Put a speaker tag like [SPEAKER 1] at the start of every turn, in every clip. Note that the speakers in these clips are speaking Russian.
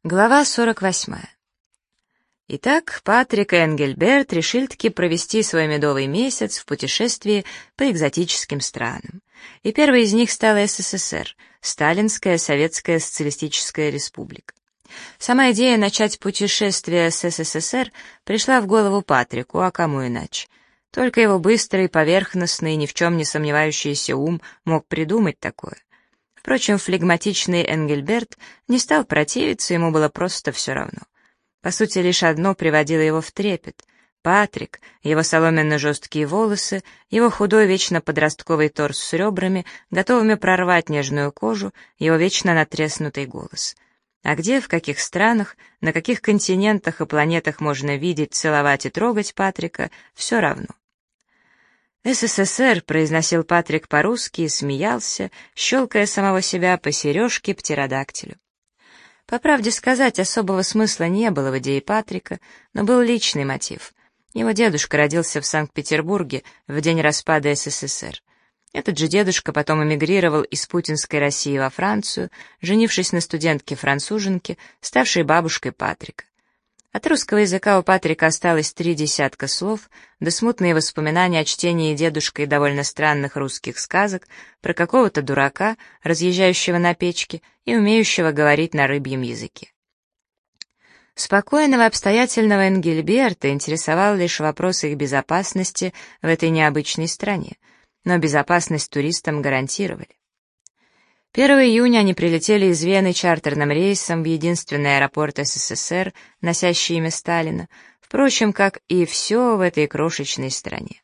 [SPEAKER 1] Глава 48. Итак, Патрик и Энгельберт решили-таки провести свой медовый месяц в путешествии по экзотическим странам. И первой из них стала СССР, Сталинская Советская Социалистическая Республика. Сама идея начать путешествие с СССР пришла в голову Патрику, а кому иначе. Только его быстрый, поверхностный, ни в чем не сомневающийся ум мог придумать такое. Впрочем, флегматичный Энгельберт не стал противиться, ему было просто все равно. По сути, лишь одно приводило его в трепет. Патрик, его соломенно-жесткие волосы, его худой, вечно подростковый торс с ребрами, готовыми прорвать нежную кожу, его вечно натреснутый голос. А где, в каких странах, на каких континентах и планетах можно видеть, целовать и трогать Патрика, все равно. «СССР», — произносил Патрик по-русски и смеялся, щелкая самого себя по сережке птеродактилю. По правде сказать, особого смысла не было в идее Патрика, но был личный мотив. Его дедушка родился в Санкт-Петербурге в день распада СССР. Этот же дедушка потом эмигрировал из путинской России во Францию, женившись на студентке-француженке, ставшей бабушкой Патрика. От русского языка у Патрика осталось 3 десятка слов, да смутные воспоминания о чтении дедушкой довольно странных русских сказок про какого-то дурака, разъезжающего на печке и умеющего говорить на рыбьем языке. Спокойного, обстоятельного Энгельберта интересовал лишь вопрос их безопасности в этой необычной стране, но безопасность туристам гарантировали. 1 июня они прилетели из Вены чартерным рейсом в единственный аэропорт СССР, носящий имя Сталина, впрочем, как и все в этой крошечной стране.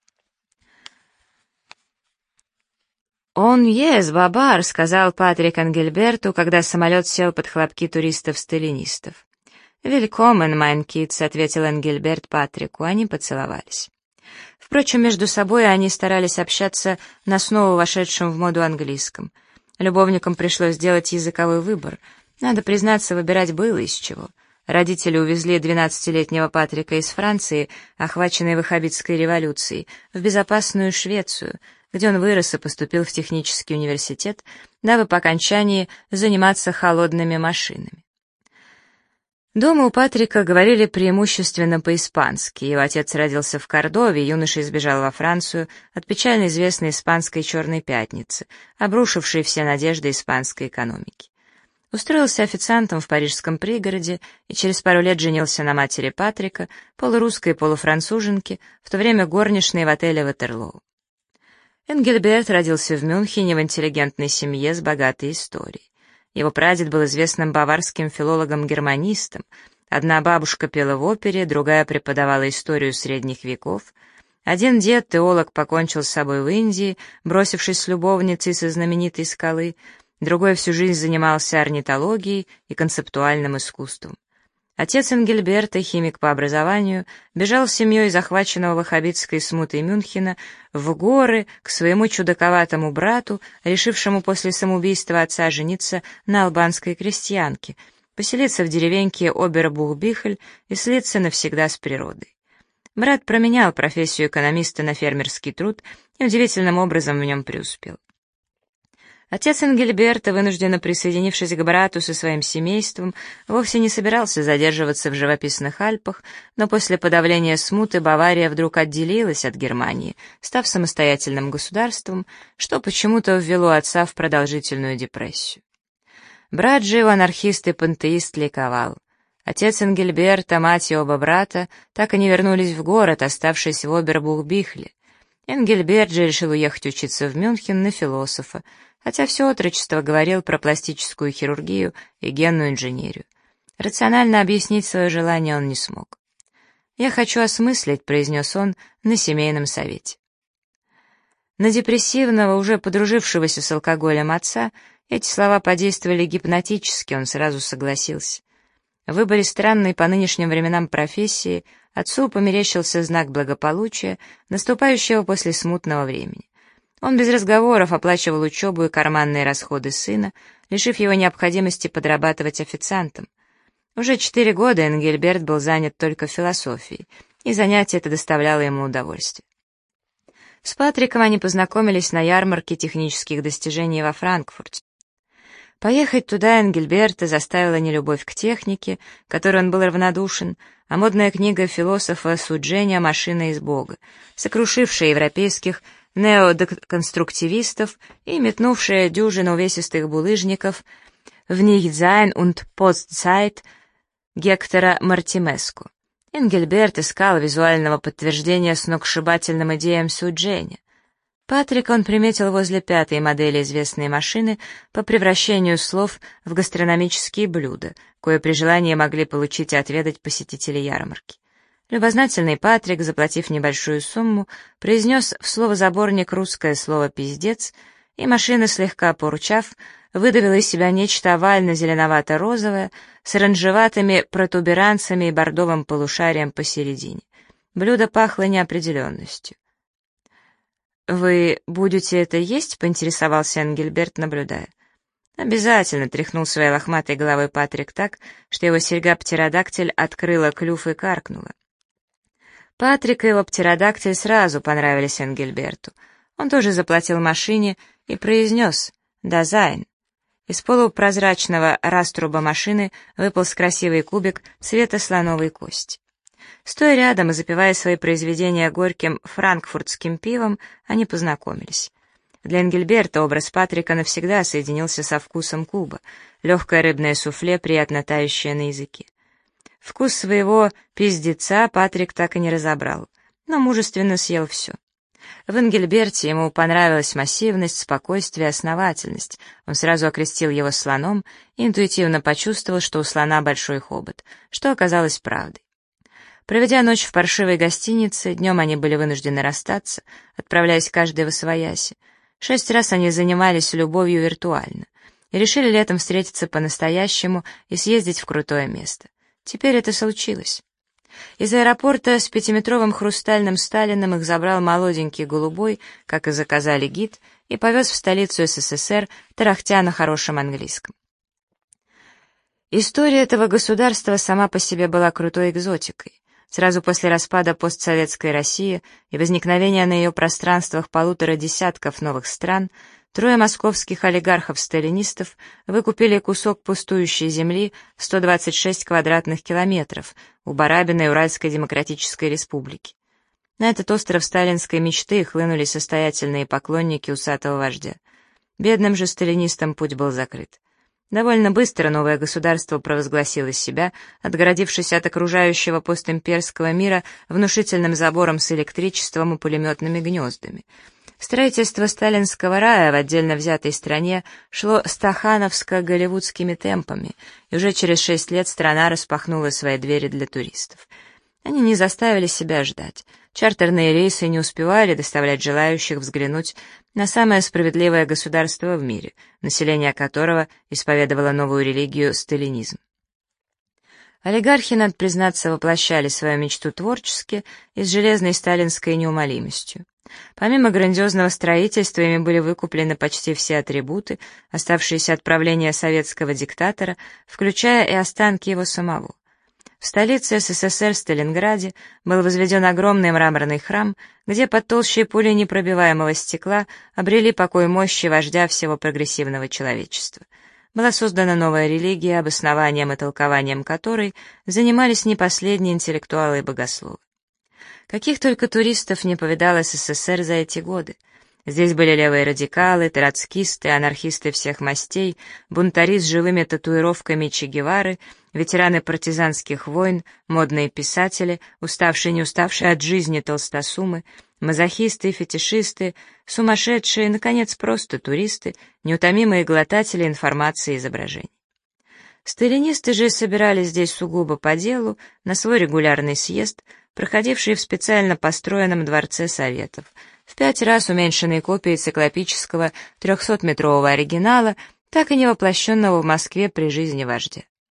[SPEAKER 1] «Он есть, бабар», — сказал Патрик Энгельберту, когда самолет сел под хлопки туристов-сталинистов. «Велькомен, майн китс», — ответил Энгельберт Патрику, они поцеловались. Впрочем, между собой они старались общаться на снова вошедшем в моду английском. Любовникам пришлось сделать языковой выбор. Надо признаться, выбирать было из чего. Родители увезли 12-летнего Патрика из Франции, охваченной ваххабитской революцией, в безопасную Швецию, где он вырос и поступил в технический университет, дабы по окончании заниматься холодными машинами. Дома у Патрика говорили преимущественно по-испански. Его отец родился в Кордове, юноша сбежал во Францию от печально известной испанской «Черной пятницы», обрушившей все надежды испанской экономики. Устроился официантом в парижском пригороде и через пару лет женился на матери Патрика, полурусской полуфранцуженке, в то время горничной в отеле Ватерлоу. Энгельберт родился в Мюнхене в интеллигентной семье с богатой историей. Его прадед был известным баварским филологом-германистом. Одна бабушка пела в опере, другая преподавала историю средних веков. Один дед, теолог, покончил с собой в Индии, бросившись с любовницей со знаменитой скалы, другой всю жизнь занимался орнитологией и концептуальным искусством. Отец Энгельберта, химик по образованию, бежал с семьей захваченного ваххабитской смутой Мюнхена в горы к своему чудаковатому брату, решившему после самоубийства отца жениться на албанской крестьянке, поселиться в деревеньке Обербух-Бихель и слиться навсегда с природой. Брат променял профессию экономиста на фермерский труд и удивительным образом в нем преуспел. Отец Энгельберта, вынужденно присоединившись к брату со своим семейством, вовсе не собирался задерживаться в живописных Альпах, но после подавления смуты Бавария вдруг отделилась от Германии, став самостоятельным государством, что почему-то ввело отца в продолжительную депрессию. Брат же его, анархист и пантеист, ликовал. Отец Энгельберта, мать и оба брата так и не вернулись в город, оставшись в Обербух-Бихле. Энгельберт же решил уехать учиться в Мюнхен на философа, хотя все отрочество говорил про пластическую хирургию и генную инженерию. Рационально объяснить свое желание он не смог. «Я хочу осмыслить», — произнес он на семейном совете. На депрессивного, уже подружившегося с алкоголем отца, эти слова подействовали гипнотически, он сразу согласился. В выборе странной по нынешним временам профессии отцу померещился знак благополучия, наступающего после смутного времени. Он без разговоров оплачивал учебу и карманные расходы сына, лишив его необходимости подрабатывать официантом. Уже 4 года Энгельберт был занят только философией, и занятие это доставляло ему удовольствие. С Патриком они познакомились на ярмарке технических достижений во Франкфурте. Поехать туда Энгельберта заставила не любовь к технике, к которой он был равнодушен, а модная книга философа Суджения «Машина из Бога», сокрушившая европейских неодеконструктивистов и метнувшая дюжину увесистых булыжников в «Nicht-Sein und Post-Zeit» Гектора Мартимеску. Энгельберт искал визуального подтверждения сногсшибательным идеям Суджения. Патрика он приметил возле пятой модели известной машины по превращению слов в гастрономические блюда, кое при желании могли получить и отведать посетители ярмарки. Любознательный Патрик, заплатив небольшую сумму, произнес в словозаборник русское слово «пиздец», и машина, слегка поручав, выдавила из себя нечто овально-зеленовато-розовое с оранжеватыми протуберанцами и бордовым полушарием посередине. Блюдо пахло неопределенностью. «Вы будете это есть?» — поинтересовался Энгельберт, наблюдая. «Обязательно», — тряхнул своей лохматой головой Патрик так, что его серьга-птеродактиль открыла клюв и каркнула. Патрик и его птеродактиль сразу понравились Энгельберту. Он тоже заплатил машине и произнес «Дазайн». Из полупрозрачного раструба машины выполз красивый кубик цвета слоновой кости. Стоя рядом и запивая свои произведения горьким франкфуртским пивом, они познакомились. Для Энгельберта образ Патрика навсегда соединился со вкусом куба, легкое рыбное суфле, приятно тающее на языке. Вкус своего пиздеца Патрик так и не разобрал, но мужественно съел все. В Энгельберте ему понравилась массивность, спокойствие, основательность. Он сразу окрестил его слоном и интуитивно почувствовал, что у слона большой хобот, что оказалось правдой. Проведя ночь в паршивой гостинице, днем они были вынуждены расстаться, отправляясь каждый восвояси. 6 раз они занимались любовью виртуально и решили летом встретиться по-настоящему и съездить в крутое место. Теперь это случилось. Из аэропорта с 5-метровым хрустальным Сталиным их забрал молоденький голубой, как и заказали гид, и повез в столицу СССР, тарахтя на хорошем английском. История этого государства сама по себе была крутой экзотикой. Сразу после распада постсоветской России и возникновения на ее пространствах 1,5 десятков новых стран, 3 московских олигархов-сталинистов выкупили кусок пустующей земли в 126 квадратных километров у Барабиной Уральской Демократической Республики. На этот остров сталинской мечты хлынули состоятельные поклонники усатого вождя. Бедным же сталинистам путь был закрыт. Довольно быстро новое государство провозгласило себя, отгородившись от окружающего постимперского мира внушительным забором с электричеством и пулеметными гнездами. Строительство сталинского рая в отдельно взятой стране шло стахановско-голливудскими темпами, и уже через 6 лет страна распахнула свои двери для туристов. Они не заставили себя ждать. Чартерные рейсы не успевали доставлять желающих взглянуть на самое справедливое государство в мире, население которого исповедовало новую религию — сталинизм. Олигархи, надо признаться, воплощали свою мечту творчески и с железной сталинской неумолимостью. Помимо грандиозного строительства, ими были выкуплены почти все атрибуты, оставшиеся от правления советского диктатора, включая и останки его самого. В столице СССР, Сталинграде, был возведен огромный мраморный храм, где под толщей пуленепробиваемого стекла обрели покой мощи вождя всего прогрессивного человечества. Была создана новая религия, обоснованием и толкованием которой занимались не последние интеллектуалы и богословы. Каких только туристов не повидал СССР за эти годы. Здесь были левые радикалы, троцкисты, анархисты всех мастей, бунтари с живыми татуировками Че Гевары, ветераны партизанских войн, модные писатели, уставшие и не уставшие от жизни толстосумы, мазохисты и фетишисты, сумасшедшие, наконец, просто туристы, неутомимые глотатели информации и изображений. Сталинисты же собирались здесь сугубо по делу, на свой регулярный съезд, проходивший в специально построенном Дворце Советов, в 5 раз уменьшенной копией циклопического 300-метрового оригинала, так и не воплощенного в Москве при жизни вождя.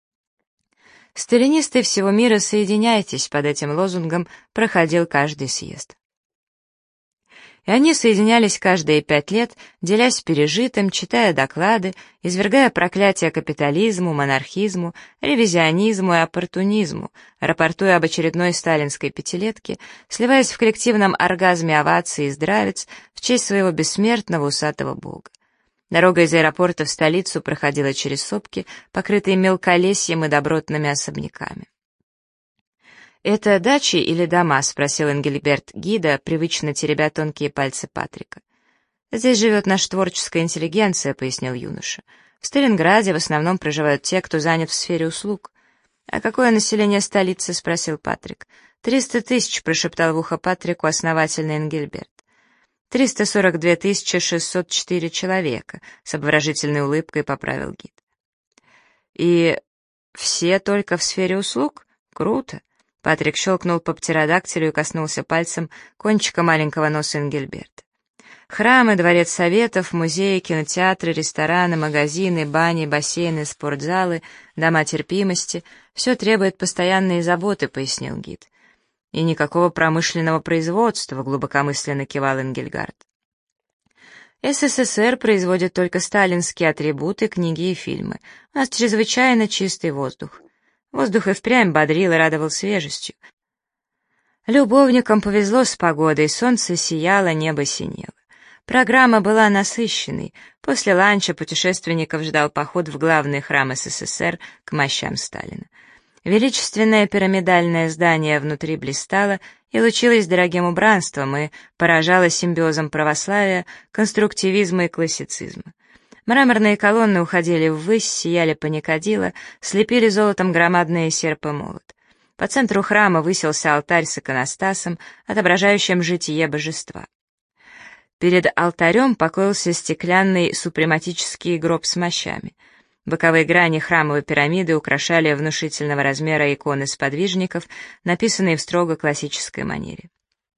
[SPEAKER 1] Сталинисты всего мира, соединяйтесь, под этим лозунгом проходил каждый съезд. И они соединялись каждые 5 лет, делясь пережитым, читая доклады, извергая проклятия капитализму, монархизму, ревизионизму и оппортунизму, рапортуя об очередной сталинской пятилетке, сливаясь в коллективном оргазме оваций и здравиц в честь своего бессмертного усатого бога. Дорога из аэропорта в столицу проходила через сопки, покрытые мелколесьем и добротными особняками. «Это дачи или дома?» — спросил Энгельберт гида, привычно теребя тонкие пальцы Патрика. «Здесь живет наша творческая интеллигенция», — пояснил юноша. «В Сталинграде в основном проживают те, кто занят в сфере услуг». «А какое население столицы?» — спросил Патрик. 300 тысяч», — прошептал в ухо Патрику основательный Энгельберт. 342 604 человека», — с обворожительной улыбкой поправил гид. «И все только в сфере услуг? Круто!» Патрик щелкнул по птеродактилю и коснулся пальцем кончика маленького носа Энгельберта. «Храмы, дворец советов, музеи, кинотеатры, рестораны, магазины, бани, бассейны, спортзалы, дома терпимости — все требует постоянной заботы», — пояснил гид. «И никакого промышленного производства», — глубокомысленно кивал Энгельгард. «СССР производит только сталинские атрибуты, книги и фильмы. У нас чрезвычайно чистый воздух». Воздух и впрямь бодрил и радовал свежестью. Любовникам повезло с погодой, солнце сияло, небо синело. Программа была насыщенной. После ланча путешественников ждал поход в главный храм СССР к мощам Сталина. Величественное пирамидальное здание внутри блистало и лучилось дорогим убранством и поражало симбиозом православия, конструктивизма и классицизма. Мраморные колонны уходили ввысь, сияли паникадило, слепили золотом громадные серп и молот. По центру храма высился алтарь с иконостасом, отображающим житие божества. Перед алтарем покоился стеклянный супрематический гроб с мощами. Боковые грани храмовой пирамиды украшали внушительного размера иконы сподвижников, написанные в строго классической манере.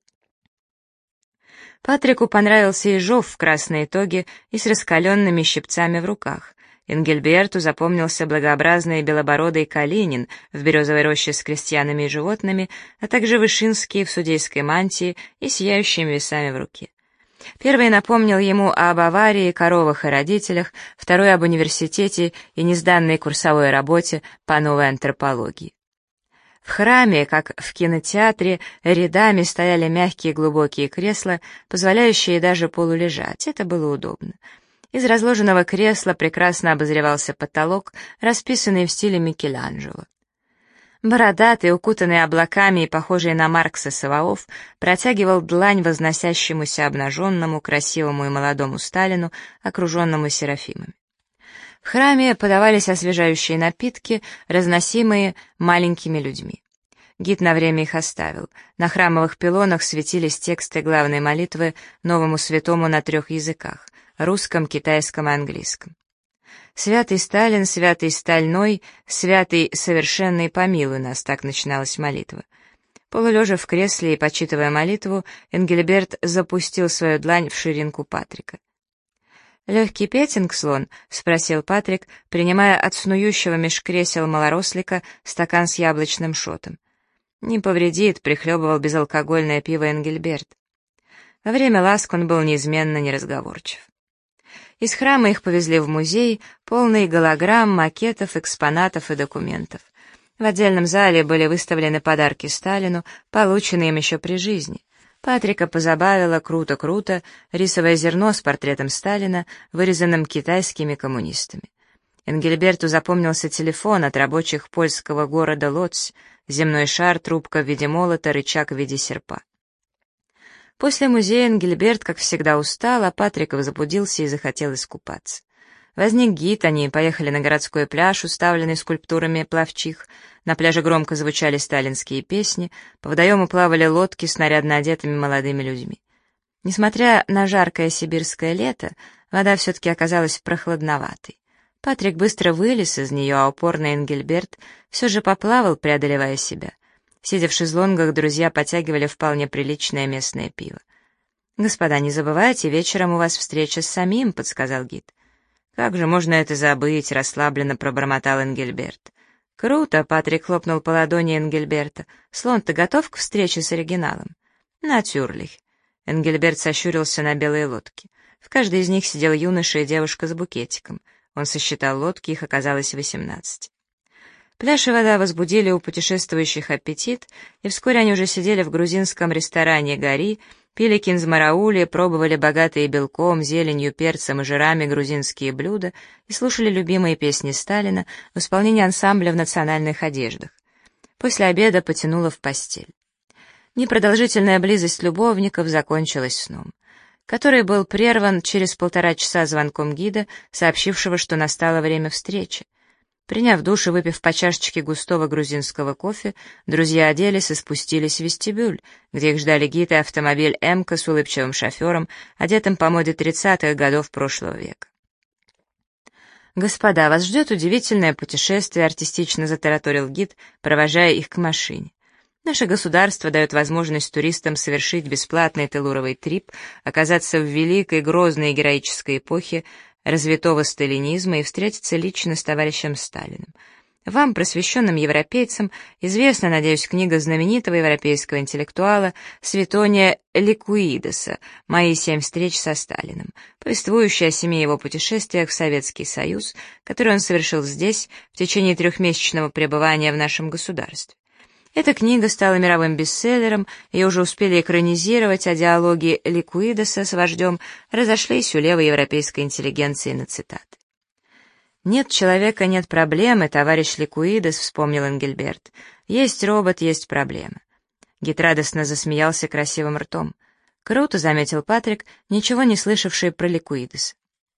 [SPEAKER 1] Патрику понравился ежов в красной тоге и с раскаленными щипцами в руках. Энгельберту запомнился благообразный белобородый Калинин в березовой роще с крестьянами и животными, а также Вышинский в судейской мантии и сияющими весами в руке. Первый напомнил ему об аварии, коровах и родителях, второй об университете и несданной курсовой работе по новой антропологии. В храме, как в кинотеатре, рядами стояли мягкие глубокие кресла, позволяющие даже полулежать. Это было удобно. Из разложенного кресла прекрасно обозревался потолок, расписанный в стиле Микеланджело. Бородатый, укутанный облаками и похожий на Маркса Саваоф, протягивал длань возносящемуся обнаженному, красивому и молодому Сталину, окруженному серафимами. В храме подавались освежающие напитки, разносимые маленькими людьми. Гид на время их оставил. На храмовых пилонах светились тексты главной молитвы новому святому на 3 языках — русском, китайском и английском. «Святый Сталин, святый стальной, святый совершенный, помилуй нас», — так начиналась молитва. Полулежа в кресле и почитывая молитву, Энгельберт запустил свою длань в ширинку Патрика. «Легкий петинг, слон?» — спросил Патрик, принимая от снующего меж кресел малорослика стакан с яблочным шотом. «Не повредит», — прихлебывал безалкогольное пиво Энгельберт. Во время ласк он был неизменно неразговорчив. Из храма их повезли в музей, полный голограмм, макетов, экспонатов и документов. В отдельном зале были выставлены подарки Сталину, полученные им еще при жизни. Патрика позабавило круто-круто рисовое зерно с портретом Сталина, вырезанным китайскими коммунистами. Энгельберту запомнился телефон от рабочих польского города Лодзь, земной шар, трубка в виде молота, рычаг в виде серпа. После музея Энгельберт, как всегда, устал, а Патрик возбудился и захотел искупаться. Возник гид, они поехали на городской пляж, уставленный скульптурами пловчих. На пляже громко звучали сталинские песни, по водоему плавали лодки с нарядно одетыми молодыми людьми. Несмотря на жаркое сибирское лето, вода все-таки оказалась прохладноватой. Патрик быстро вылез из нее, а упорный Энгельберт все же поплавал, преодолевая себя. Сидя в шезлонгах, друзья потягивали вполне приличное местное пиво. «Господа, не забывайте, вечером у вас встреча с самим», — подсказал гид. «Как же можно это забыть?» — расслабленно пробормотал Энгельберт. «Круто!» — Патрик хлопнул по ладони Энгельберта. «Слон, ты готов к встрече с оригиналом?» «Натюрлих». Энгельберт сощурился на белые лодки. В каждой из них сидел юноша и девушка с букетиком. Он сосчитал лодки, их оказалось 18. Пляж и вода возбудили у путешествующих аппетит, и вскоре они уже сидели в грузинском ресторане «Гори», пили кинзмараули, пробовали богатые белком, зеленью, перцем и жирами грузинские блюда и слушали любимые песни Сталина в исполнении ансамбля в национальных одеждах. После обеда потянуло в постель. Непродолжительная близость любовников закончилась сном, который был прерван через 1,5 часа звонком гида, сообщившего, что настало время встречи. Приняв душ и выпив по чашечке густого грузинского кофе, друзья оделись и спустились в вестибюль, где их ждали гид и автомобиль «Эмка» с улыбчивым шофером, одетым по моде 30-х годов прошлого века. «Господа, вас ждет удивительное путешествие», — артистично затараторил гид, провожая их к машине. «Наше государство дает возможность туристам совершить бесплатный телуровый трип, оказаться в великой, грозной и героической эпохе развитого сталинизма и встретиться лично с товарищем Сталиным. Вам, просвещенным европейцам, известна, надеюсь, книга знаменитого европейского интеллектуала Светония Ликуидеса «Мои 7 встреч со Сталиным», повествующая о 7 его путешествиях в Советский Союз, которые он совершил здесь в течение 3-месячного пребывания в нашем государстве. Эта книга стала мировым бестселлером, ее уже успели экранизировать, а диалоги Ликуидеса с вождем разошлись у левой европейской интеллигенции на цитаты. «Нет человека, нет проблемы, товарищ Ликуидес», — вспомнил Энгельберт. «Есть робот, есть проблема». Гид радостно засмеялся красивым ртом. «Круто», — заметил Патрик, ничего не слышавший про Ликуидеса.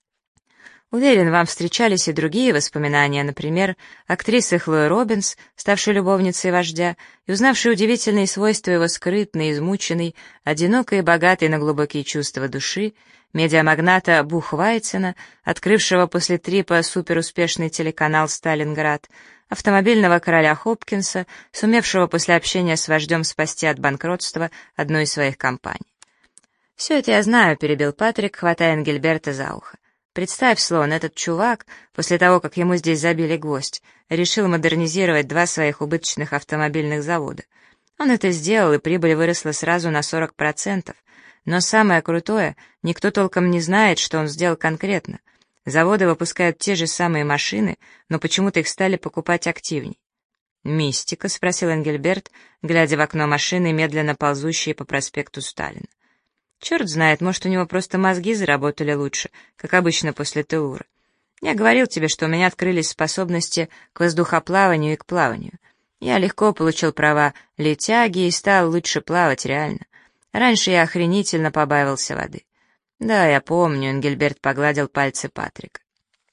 [SPEAKER 1] Уверен, вам встречались и другие воспоминания, например, актрисы Хлои Робинс, ставшей любовницей вождя и узнавшей удивительные свойства его скрытной, измученной, одинокой и богатой на глубокие чувства души, медиамагната Бухвайцена, открывшего после трипа суперуспешный телеканал «Сталинград», автомобильного короля Хопкинса, сумевшего после общения с вождем спасти от банкротства одну из своих компаний. «Все это я знаю», — перебил Патрик, хватая Энгельберта за ухо. «Представь, Слон, этот чувак, после того, как ему здесь забили гвоздь, решил модернизировать 2 своих убыточных автомобильных завода. Он это сделал, и прибыль выросла сразу на 40%. Но самое крутое, никто толком не знает, что он сделал конкретно. Заводы выпускают те же самые машины, но почему-то их стали покупать активней». «Мистика?» — спросил Энгельберт, глядя в окно машины, медленно ползущей по проспекту Сталина. «Черт знает, может, у него просто мозги заработали лучше, как обычно после Телура. Я говорил тебе, что у меня открылись способности к воздухоплаванию и к плаванию. Я легко получил права летяги и стал лучше плавать, реально. Раньше я охренительно побаивался воды». «Да, я помню», — Энгельберт погладил пальцы Патрика.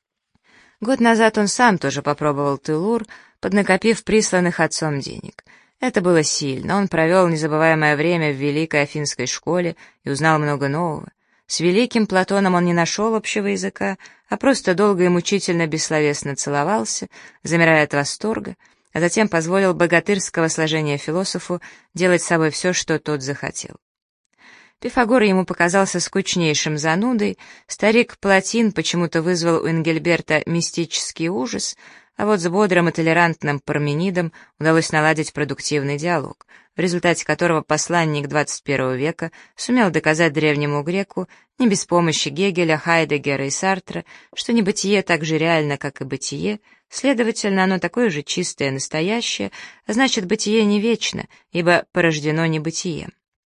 [SPEAKER 1] Год назад он сам тоже попробовал Телур, поднакопив присланных отцом денег. Это было сильно, он провел незабываемое время в великой афинской школе и узнал много нового. С великим Платоном он не нашел общего языка, а просто долго и мучительно бессловесно целовался, замирая от восторга, а затем позволил богатырского сложения философу делать с собой все, что тот захотел. Пифагор ему показался скучнейшим занудой, старик Платин почему-то вызвал у Энгельберта мистический ужас, а вот с бодрым и толерантным Парменидом удалось наладить продуктивный диалог, в результате которого посланник 21 века сумел доказать древнему греку, не без помощи Гегеля, Хайдеггера и Сартра, что небытие так же реально, как и бытие, следовательно, оно такое же чистое и настоящее, а значит, бытие не вечно, ибо порождено небытием.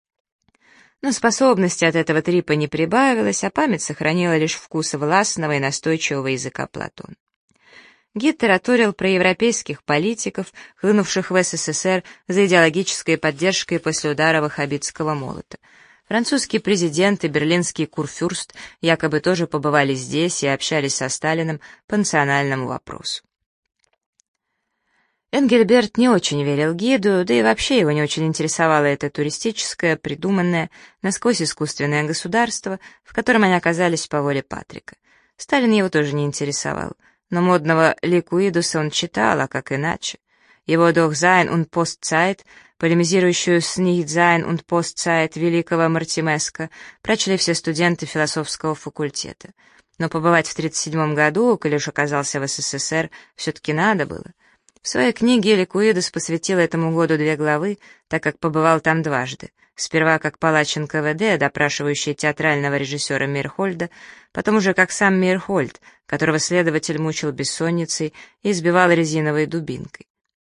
[SPEAKER 1] Но способности от этого трипа не прибавилось, а память сохранила лишь вкус властного и настойчивого языка Платона. Гид тараторил про европейских политиков, хлынувших в СССР за идеологической поддержкой после удара ваххабитского молота. Французский президент и берлинский курфюрст якобы тоже побывали здесь и общались со Сталиным по национальному вопросу. Энгельберт не очень верил гиду, да и вообще его не очень интересовало это туристическое, придуманное, насквозь искусственное государство, в котором они оказались по воле Патрика. Сталин его тоже не интересовал, но модного Ликуидуса он читал, а как иначе. Его «Doch Sein und Postzeit», полемизирующую с «Nicht Sein und Postzeit» великого Мартимеско, прочли все студенты философского факультета. Но побывать в 1937 году, коли уж оказался в СССР, все-таки надо было. В своей книге Ликуидус посвятил этому году 2 главы, так как побывал там дважды. Сперва как палач НКВД, допрашивающий театрального режиссера Мейрхольда, потом уже как сам Мейрхольд, которого следователь мучил бессонницей и избивал резиновой дубинкой.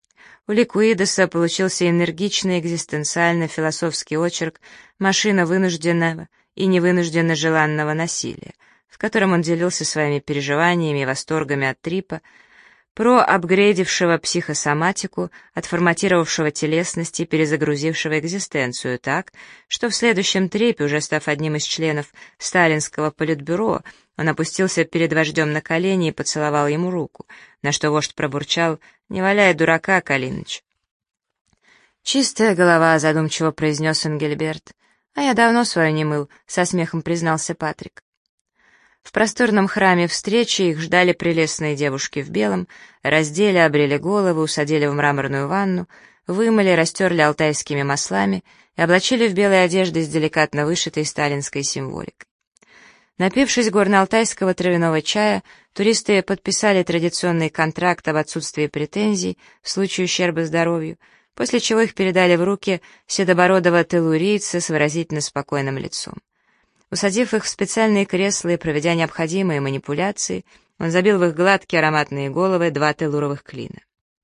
[SPEAKER 1] У Ликуидеса получился энергичный экзистенциально-философский очерк «Машина вынужденного и невынужденно желанного насилия», в котором он делился своими переживаниями и восторгами от трипа, про апгрейдившего психосоматику, отформатировавшего телесность и перезагрузившего экзистенцию так, что в следующем трипе, уже став одним из членов сталинского политбюро, он опустился перед вождем на колени и поцеловал ему руку, на что вождь пробурчал: «Не валяй дурака, Калиныч». «Чистая голова», — задумчиво произнес Энгельберт. «А я давно свою не мыл», — со смехом признался Патрик. В просторном храме встречи их ждали прелестные девушки в белом, раздели, обрели головы, усадили в мраморную ванну, вымыли, растерли алтайскими маслами и облачили в белые одежды с деликатно вышитой сталинской символикой. Напившись горно-алтайского травяного чая, туристы подписали традиционный контракт об отсутствии претензий в случае ущерба здоровью, после чего их передали в руки седобородого теллурийца с выразительно спокойным лицом. Усадив их в специальные кресла и проведя необходимые манипуляции, он забил в их гладкие ароматные головы 2 теллуровых клина.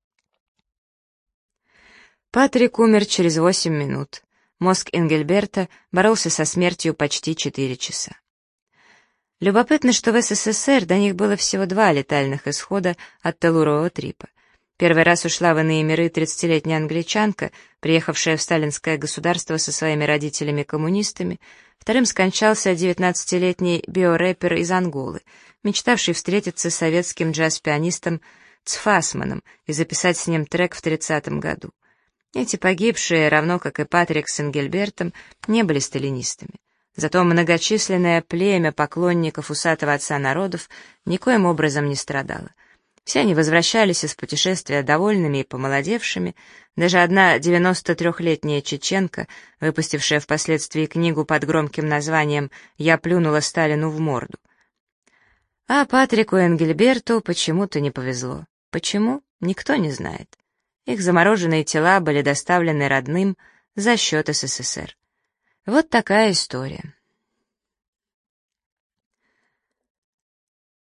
[SPEAKER 1] Патрик умер через 8 минут. Мозг Энгельберта боролся со смертью почти 4 часа. Любопытно, что в СССР до них было всего 2 летальных исхода от теллурового трипа. Первый раз ушла в иные миры 30-летняя англичанка, приехавшая в сталинское государство со своими родителями-коммунистами. Вторым скончался 19-летний биорэпер из Анголы, мечтавший встретиться с советским джаз-пианистом Цфасманом и записать с ним трек в 30-м году. Эти погибшие, равно как и Патрик с Энгельбертом, не были сталинистами. Зато многочисленное племя поклонников усатого отца народов никоим образом не страдало. Все они возвращались из путешествия довольными и помолодевшими, даже одна 93-летняя чеченка, выпустившая впоследствии книгу под громким названием «Я плюнула Сталину в морду». А Патрику и Энгельберту почему-то не повезло. Почему? Никто не знает. Их замороженные тела были доставлены родным за счет СССР. Вот такая история.